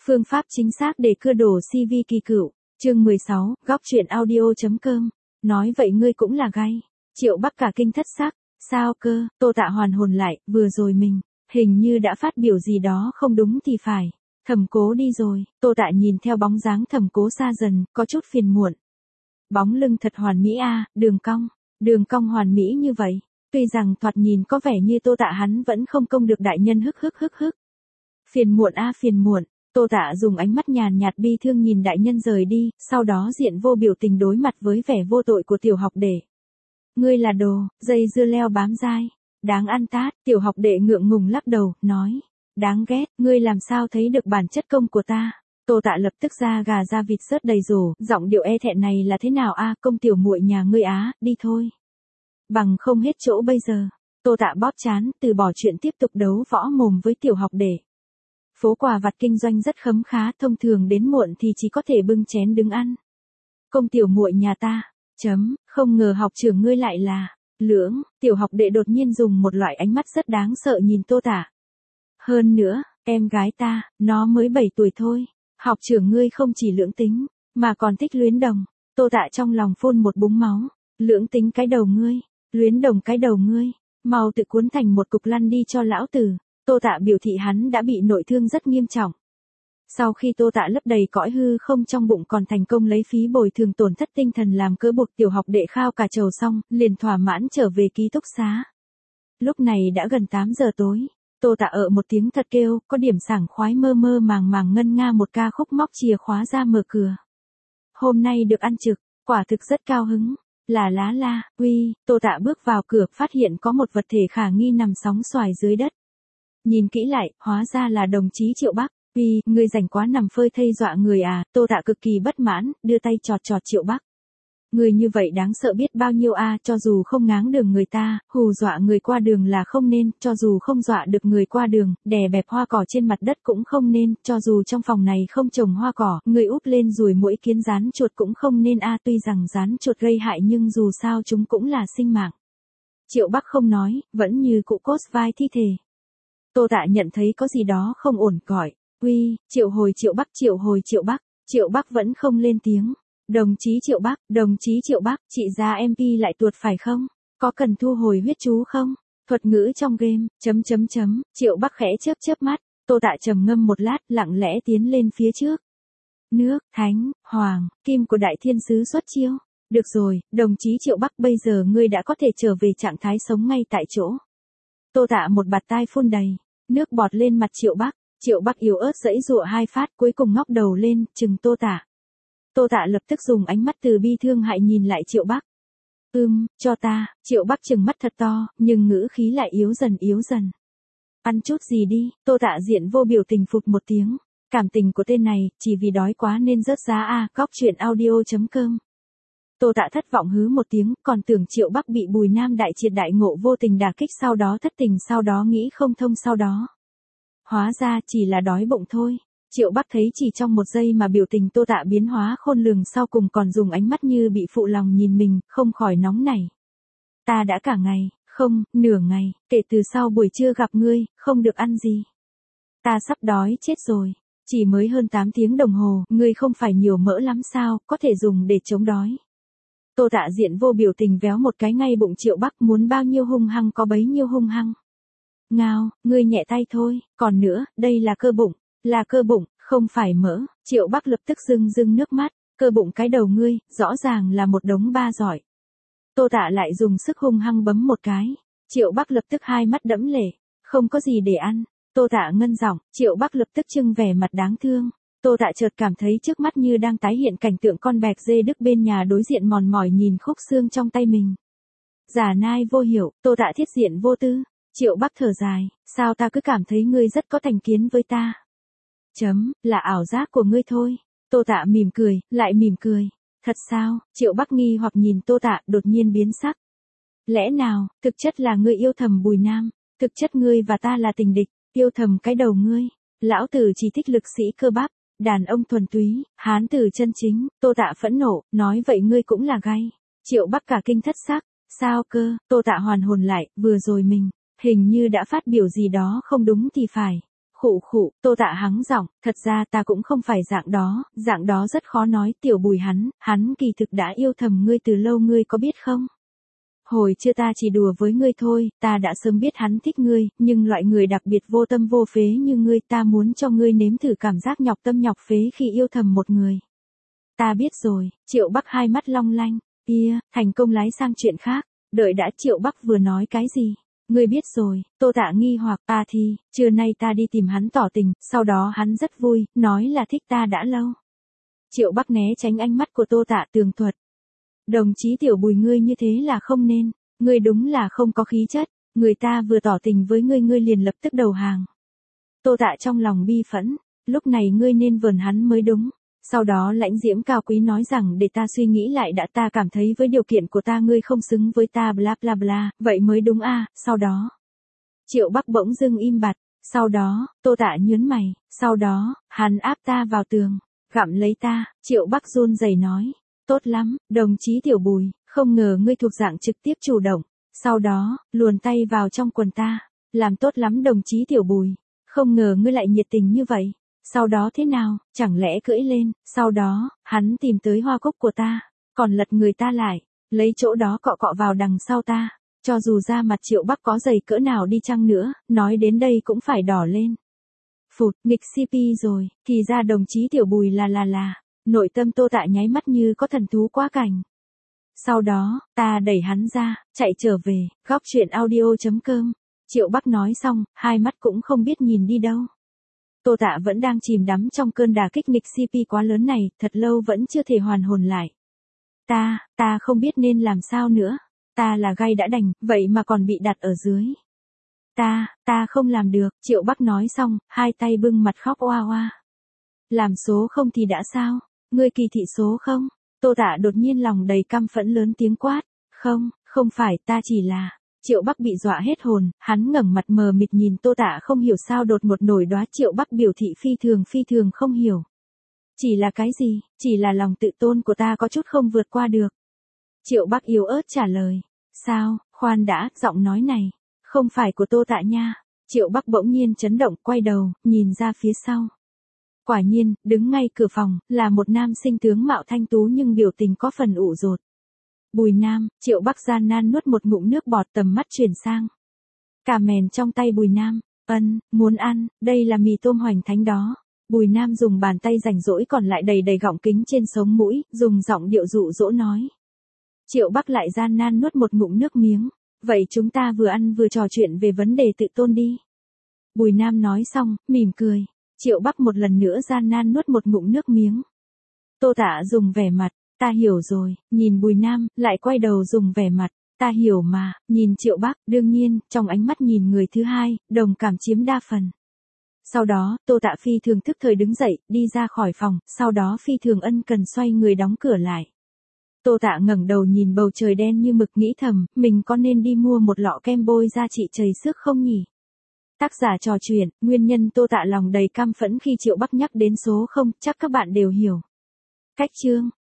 Phương pháp chính xác để cưa đổ CV kỳ cựu. Chương 16, góc truyện audio.com. Nói vậy ngươi cũng là gay. Triệu Bắc cả kinh thất sắc. Sao cơ? Tô Tạ hoàn hồn lại, vừa rồi mình hình như đã phát biểu gì đó không đúng thì phải. Thẩm Cố đi rồi. Tô Tạ nhìn theo bóng dáng Thẩm Cố xa dần, có chút phiền muộn. Bóng lưng thật hoàn mỹ a, đường cong hoàn mỹ như vậy. Tuy rằng thoạt nhìn có vẻ như Tô Tạ hắn vẫn không công được đại nhân hức. Phiền muộn a, phiền muộn. Tô Tạ dùng ánh mắt nhàn nhạt bi thương nhìn đại nhân rời đi, sau đó diện vô biểu tình đối mặt với vẻ vô tội của tiểu học đệ. Ngươi là đồ, dây dưa leo bám dai. Đáng ăn tát, tiểu học đệ ngượng ngùng lắc đầu, nói. Đáng ghét, ngươi làm sao thấy được bản chất công của ta. Tô Tạ lập tức ra gà ra vịt rớt đầy rổ, giọng điệu e thẹn này là thế nào a, công tiểu muội nhà ngươi á, đi thôi. Bằng không hết chỗ bây giờ. Tô Tạ bóp chán, từ bỏ chuyện tiếp tục đấu võ mồm với tiểu học đệ. Phố quà vặt kinh doanh rất khấm khá, thông thường đến muộn thì chỉ có thể bưng chén đứng ăn. Công tiểu muội nhà ta, không ngờ học trưởng ngươi lại là, lưỡng, tiểu học đệ đột nhiên dùng một loại ánh mắt rất đáng sợ nhìn Tô Tạ. Hơn nữa, em gái ta, nó mới 7 tuổi thôi, học trưởng ngươi không chỉ lưỡng tính, mà còn thích luyến đồng. Tô Tạ trong lòng phun một búng máu, lưỡng tính cái đầu ngươi, luyến đồng cái đầu ngươi, mau tự cuốn thành một cục lăn đi cho lão tử. Tô Tạ biểu thị hắn đã bị nội thương rất nghiêm trọng. Sau khi Tô Tạ lấp đầy cõi hư không trong bụng còn thành công lấy phí bồi thường tổn thất tinh thần làm cớ buộc tiểu học đệ khao cả chầu xong, liền thỏa mãn trở về ký túc xá. Lúc này đã gần 8 giờ tối, Tô Tạ một tiếng thật kêu, có điểm sảng khoái mơ màng ngân nga một ca khúc móc chìa khóa ra mở cửa. Hôm nay được ăn trực, quả thực rất cao hứng. La, uy, Tô Tạ bước vào cửa phát hiện có một vật thể khả nghi nằm sóng xoài dưới đất. Nhìn kỹ lại, hóa ra là đồng chí Triệu Bắc. Uy, ngươi rảnh quá nằm phơi thây dọa người à, Tô Tạ cực kỳ bất mãn, đưa tay chọt Triệu Bắc. Người như vậy đáng sợ biết bao nhiêu a, cho dù không ngáng đường người ta, hù dọa người qua đường là không nên, cho dù không dọa được người qua đường, đè bẹp hoa cỏ trên mặt đất cũng không nên, cho dù trong phòng này không trồng hoa cỏ, người úp lên ruồi muỗi kiến rán chuột cũng không nên a, tuy rằng rán chuột gây hại nhưng dù sao chúng cũng là sinh mạng. Triệu Bắc không nói, vẫn như cụ cốt vai thi thể. Tô Tạ nhận thấy có gì đó không ổn, gọi. Uy, Triệu hồi Triệu Bắc. Triệu Bắc vẫn không lên tiếng. Đồng chí Triệu Bắc, chị ra MP lại tuột phải không? Có cần thu hồi huyết chú không? Thuật ngữ trong game, Triệu Bắc khẽ chớp mắt, Tô Tạ trầm ngâm một lát, lặng lẽ tiến lên phía trước. Nước, thánh, hoàng, kim của đại thiên sứ xuất chiêu. Được rồi, đồng chí Triệu Bắc, bây giờ ngươi đã có thể trở về trạng thái sống ngay tại chỗ. Tô Tạ một bạt tai phun đầy, nước bọt lên mặt Triệu Bắc. Triệu Bắc yếu ớt giãy giụa hai phát, cuối cùng ngóc đầu lên, chừng Tô Tạ. Tô Tạ lập tức dùng ánh mắt từ bi thương hại nhìn lại Triệu Bắc. Cho ta, Triệu Bắc trừng mắt thật to, nhưng ngữ khí lại yếu dần. Ăn chút gì đi, Tô Tạ diện vô biểu tình phụt một tiếng. Cảm tình của tên này, chỉ vì đói quá nên rớt giá a, góc truyện audio.com. Tô Tạ thất vọng hứ một tiếng, còn tưởng Triệu Bắc bị Bùi Nam đại triệt đại ngộ vô tình đả kích, sau đó thất tình, sau đó nghĩ không thông, sau đó. Hóa ra chỉ là đói bụng thôi. Triệu Bắc thấy chỉ trong một giây mà biểu tình Tô Tạ biến hóa khôn lường, sau cùng còn dùng ánh mắt như bị phụ lòng nhìn mình, không khỏi nóng nảy. Ta đã cả ngày, không, nửa ngày, kể từ sau buổi trưa gặp ngươi, không được ăn gì. Ta sắp đói chết rồi. Chỉ mới hơn 8 tiếng đồng hồ, ngươi không phải nhiều mỡ lắm sao, có thể dùng để chống đói. Tô Tạ diện vô biểu tình véo một cái ngay bụng Triệu Bắc, muốn bao nhiêu hung hăng có bấy nhiêu hung hăng. Ngao, ngươi nhẹ tay thôi, còn nữa, đây là cơ bụng, không phải mỡ. Triệu Bắc lập tức rưng nước mắt, cơ bụng cái đầu ngươi, rõ ràng là một đống ba giỏi. Tô Tạ lại dùng sức hung hăng bấm một cái, Triệu Bắc lập tức hai mắt đẫm lệ, không có gì để ăn. Tô Tạ ngân giọng, Triệu Bắc lập tức trưng vẻ mặt đáng thương. Tô Tạ chợt cảm thấy trước mắt như đang tái hiện cảnh tượng con bẹc dê Đức bên nhà đối diện mòn mỏi nhìn khúc xương trong tay mình. Giả nai vô hiểu, Tô Tạ thiết diện vô tư. Triệu Bắc thở dài, sao ta cứ cảm thấy ngươi rất có thành kiến với ta. Là ảo giác của ngươi thôi. Tô Tạ mỉm cười, lại mỉm cười. Thật sao? Triệu Bắc nghi hoặc nhìn Tô Tạ, đột nhiên biến sắc. Lẽ nào, thực chất là ngươi yêu thầm Bùi Nam, thực chất ngươi và ta là tình địch, yêu thầm cái đầu ngươi. Lão tử chỉ thích lực sĩ cơ bắp, đàn ông thuần túy, hán tử chân chính. Tô Tạ phẫn nộ, nói vậy ngươi cũng là gay. Triệu Bắc cả kinh thất sắc. Sao cơ? Tô Tạ hoàn hồn lại, vừa rồi mình hình như đã phát biểu gì đó không đúng thì phải. Khụ khụ, Tô Tạ hắng giọng, thật ra ta cũng không phải dạng đó rất khó nói, Tiểu Bùi hắn kỳ thực đã yêu thầm ngươi từ lâu, ngươi có biết không? Hồi chưa ta chỉ đùa với ngươi thôi, ta đã sớm biết hắn thích ngươi, nhưng loại người đặc biệt vô tâm vô phế như ngươi, ta muốn cho ngươi nếm thử cảm giác nhọc tâm nhọc phế khi yêu thầm một người. Ta biết rồi, Triệu Bắc hai mắt long lanh, thành công lái sang chuyện khác, đợi đã, Triệu Bắc vừa nói cái gì? Ngươi biết rồi, Tô Tạ nghi hoặc, thì, trưa nay ta đi tìm hắn tỏ tình, sau đó hắn rất vui, nói là thích ta đã lâu. Triệu Bắc né tránh ánh mắt của Tô Tạ, tường thuật. Đồng chí Tiểu Bùi, ngươi như thế là không nên, ngươi đúng là không có khí chất, người ta vừa tỏ tình với ngươi, ngươi liền lập tức đầu hàng. Tô Tạ trong lòng bi phẫn, lúc này ngươi nên vờn hắn mới đúng. Sau đó lãnh diễm cao quý nói rằng để ta suy nghĩ lại đã, ta cảm thấy với điều kiện của ta ngươi không xứng với ta bla bla bla, vậy mới đúng sau đó. Triệu Bắc bỗng dưng im bặt, sau đó, Tô Tạ nhướng mày, sau đó, hắn áp ta vào tường, gặm lấy ta, Triệu Bắc run rẩy nói, tốt lắm, đồng chí Tiểu Bùi, không ngờ ngươi thuộc dạng trực tiếp chủ động, sau đó, luồn tay vào trong quần ta, làm tốt lắm đồng chí Tiểu Bùi, không ngờ ngươi lại nhiệt tình như vậy. Sau đó thế nào, chẳng lẽ cưỡi lên, sau đó, hắn tìm tới hoa cúc của ta, còn lật người ta lại, lấy chỗ đó cọ cọ vào đằng sau ta, cho dù da mặt Triệu Bắc có dày cỡ nào đi chăng nữa, nói đến đây cũng phải đỏ lên. Phụt, nghịch CP rồi, thì ra đồng chí Tiểu Bùi là, nội tâm Tô Tạ nháy mắt như có thần thú quá cảnh. Sau đó, ta đẩy hắn ra, chạy trở về, góc truyện audio.com, Triệu Bắc nói xong, hai mắt cũng không biết nhìn đi đâu. Tô Tạ vẫn đang chìm đắm trong cơn đả kích nghịch CP quá lớn này, thật lâu vẫn chưa thể hoàn hồn lại. Ta không biết nên làm sao nữa. Ta là gai đã đành, vậy mà còn bị đặt ở dưới. Ta không làm được, Triệu Bắc nói xong, hai tay bưng mặt khóc oa oa. Làm số không thì đã sao? Ngươi kỳ thị số không? Tô Tạ đột nhiên lòng đầy căm phẫn lớn tiếng quát. Không phải, ta chỉ là... Triệu Bắc bị dọa hết hồn, hắn ngẩng mặt mờ mịt nhìn Tô Tạ không hiểu sao đột ngột nổi đoá. Triệu Bắc biểu thị phi thường không hiểu. Chỉ là cái gì? Chỉ là lòng tự tôn của ta có chút không vượt qua được. Triệu Bắc yếu ớt trả lời. Sao, khoan đã, giọng nói này. Không phải của Tô Tạ nha. Triệu Bắc bỗng nhiên chấn động, quay đầu, nhìn ra phía sau. Quả nhiên, đứng ngay cửa phòng, là một nam sinh tướng mạo thanh tú nhưng biểu tình có phần ủ rột. Bùi Nam, Triệu Bắc gian nan nuốt một ngụm nước bọt, tầm mắt chuyển sang. Cà mèn trong tay Bùi Nam, muốn ăn, đây là mì tôm hoành thánh đó. Bùi Nam dùng bàn tay rảnh rỗi còn lại đầy gọng kính trên sống mũi, dùng giọng điệu dụ dỗ nói. Triệu Bắc lại gian nan nuốt một ngụm nước miếng. Vậy chúng ta vừa ăn vừa trò chuyện về vấn đề tự tôn đi. Bùi Nam nói xong, mỉm cười. Triệu Bắc một lần nữa gian nan nuốt một ngụm nước miếng. Tô Tạ dùng vẻ mặt. Ta hiểu rồi, nhìn Bùi Nam, lại quay đầu dùng vẻ mặt, ta hiểu mà, nhìn Triệu Bắc, đương nhiên, trong ánh mắt nhìn người thứ hai, đồng cảm chiếm đa phần. Sau đó, Tô Tạ phi thường thức thời đứng dậy, đi ra khỏi phòng, sau đó phi thường ân cần xoay người đóng cửa lại. Tô Tạ ngẩng đầu nhìn bầu trời đen như mực, nghĩ thầm, mình có nên đi mua một lọ kem bôi da trị chảy xước không nhỉ? Tác giả trò chuyện, nguyên nhân Tô Tạ lòng đầy căm phẫn khi Triệu Bắc nhắc đến số 0, chắc các bạn đều hiểu. Cách chương